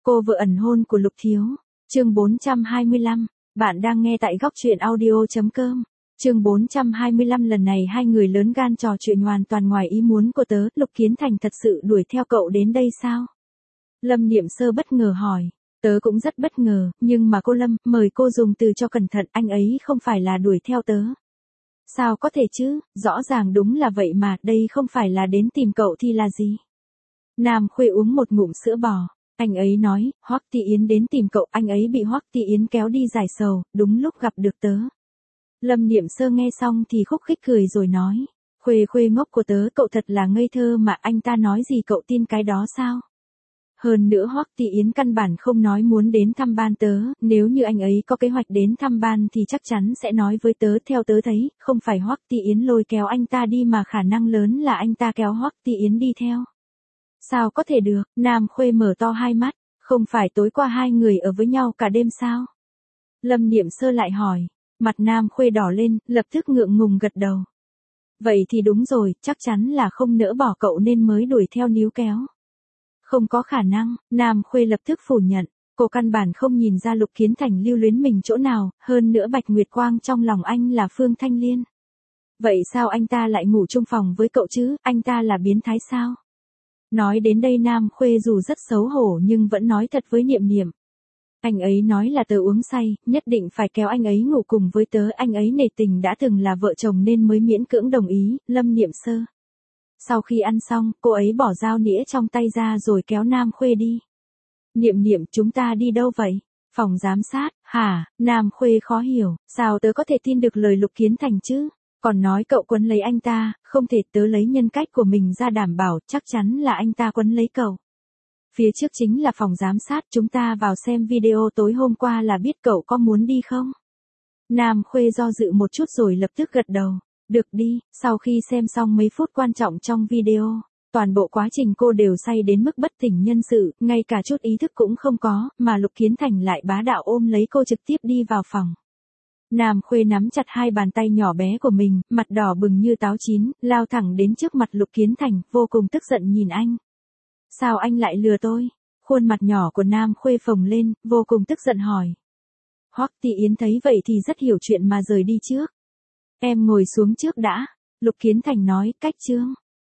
Cô vợ ẩn hôn của Lục Thiếu. Chương 425. Bạn đang nghe tại góc truyện audio.com. Chương 425. Lần này hai người lớn gan trò chuyện hoàn toàn ngoài ý muốn của tớ. Lục Kiến Thành thật sự đuổi theo cậu đến đây sao? Lâm Niệm Sơ bất ngờ hỏi. Tớ cũng rất bất ngờ, nhưng mà cô Lâm, mời cô dùng từ cho cẩn thận, anh ấy không phải là đuổi theo tớ. Sao có thể chứ, rõ ràng đúng là vậy mà, đây không phải là đến tìm cậu thì là gì? Nam Khuê uống một ngụm sữa bò. Anh ấy nói, Hoắc Ti Yến đến tìm cậu, anh ấy bị Hoắc Ti Yến kéo đi giải sầu, đúng lúc gặp được tớ. Lâm Niệm Sơ nghe xong thì khúc khích cười rồi nói, Khuê Khuê ngốc của tớ, cậu thật là ngây thơ mà, anh ta nói gì cậu tin cái đó sao? Hơn nữa Hoắc Ti Yến căn bản không nói muốn đến thăm ban tớ, nếu như anh ấy có kế hoạch đến thăm ban thì chắc chắn sẽ nói với tớ. Theo tớ thấy, không phải Hoắc Ti Yến lôi kéo anh ta đi mà khả năng lớn là anh ta kéo Hoắc Ti Yến đi theo. Sao có thể được? Nam Khuê mở to hai mắt, không phải tối qua hai người ở với nhau cả đêm sao? Lâm Niệm Sơ lại hỏi, mặt Nam Khuê đỏ lên, lập tức ngượng ngùng gật đầu. Vậy thì đúng rồi, chắc chắn là không nỡ bỏ cậu nên mới đuổi theo níu kéo. Không có khả năng, Nam Khuê lập tức phủ nhận, cô căn bản không nhìn ra Lục Kiến Thành lưu luyến mình chỗ nào, hơn nữa Bạch Nguyệt Quang trong lòng anh là Phương Thanh Liên. Vậy sao anh ta lại ngủ chung phòng với cậu chứ, anh ta là biến thái sao? Nói đến đây Nam Khuê dù rất xấu hổ nhưng vẫn nói thật với Niệm Niệm. Anh ấy nói là tớ uống say, nhất định phải kéo anh ấy ngủ cùng với tớ, anh ấy nể tình đã từng là vợ chồng nên mới miễn cưỡng đồng ý. Lâm Niệm Sơ. Sau khi ăn xong, cô ấy bỏ dao nĩa trong tay ra rồi kéo Nam Khuê đi. Niệm Niệm, chúng ta đi đâu vậy? Phòng giám sát. Hả? Nam Khuê khó hiểu, sao tớ có thể tin được lời Lục Kiến Thành chứ? Còn nói cậu quấn lấy anh ta, không thể, tớ lấy nhân cách của mình ra đảm bảo, chắc chắn là anh ta quấn lấy cậu. Phía trước chính là phòng giám sát, chúng ta vào xem video tối hôm qua là biết, cậu có muốn đi không? Nam Khuê do dự một chút rồi lập tức gật đầu. Được đi. Sau khi xem xong mấy phút quan trọng trong video, toàn bộ quá trình cô đều say đến mức bất tỉnh nhân sự, ngay cả chút ý thức cũng không có, mà Lục Kiến Thành lại bá đạo ôm lấy cô trực tiếp đi vào phòng. Nam Khuê nắm chặt hai bàn tay nhỏ bé của mình, mặt đỏ bừng như táo chín, lao thẳng đến trước mặt Lục Kiến Thành, vô cùng tức giận nhìn anh. Sao anh lại lừa tôi? Khuôn mặt nhỏ của Nam Khuê phồng lên, vô cùng tức giận hỏi. Hoắc Ti Yến thấy vậy thì rất hiểu chuyện mà rời đi trước. Em ngồi xuống trước đã. Lục Kiến Thành nói, cách chương.